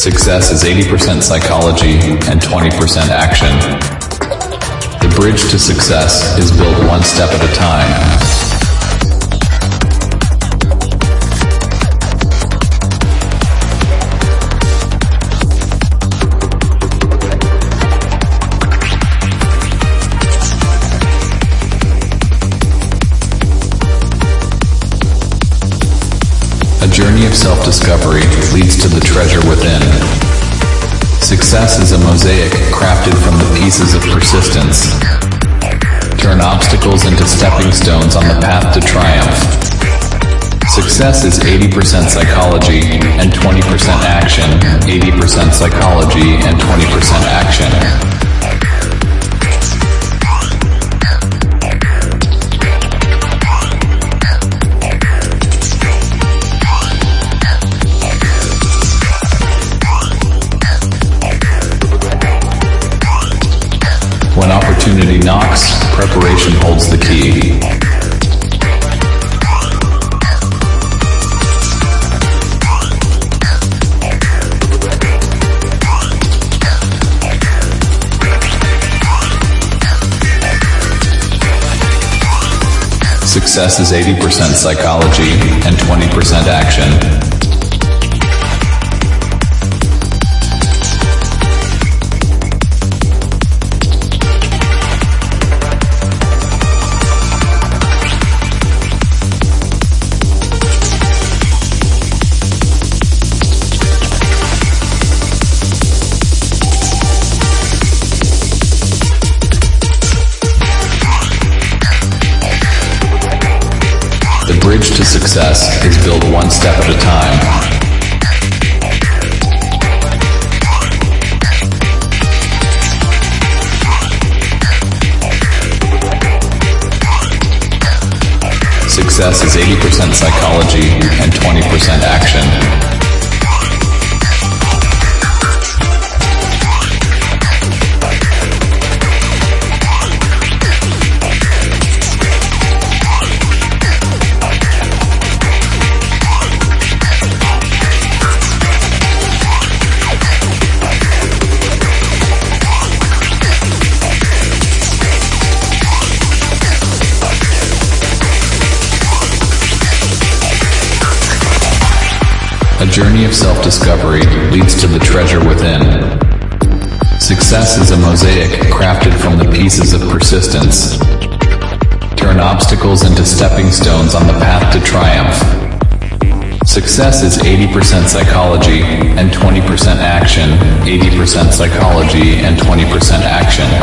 Success is 80% psychology and 20% action. The bridge to success is built one step at a time. A journey of self-discovery leads to the treasure within. Success is a mosaic crafted from the pieces of persistence. Turn obstacles into stepping stones on the path to triumph. Success is 80% psychology and 20% action. 80% psychology and 20% action. When opportunity knocks, preparation holds the key. Success is 80% psychology and 20% action. The bridge to success is built one step at a time. Success is 80% psychology and 20% action. A journey of self-discovery leads to the treasure within. Success is a mosaic crafted from the pieces of persistence. Turn obstacles into stepping stones on the path to triumph. Success is 80% psychology and 20% action. 80% psychology and 20% action.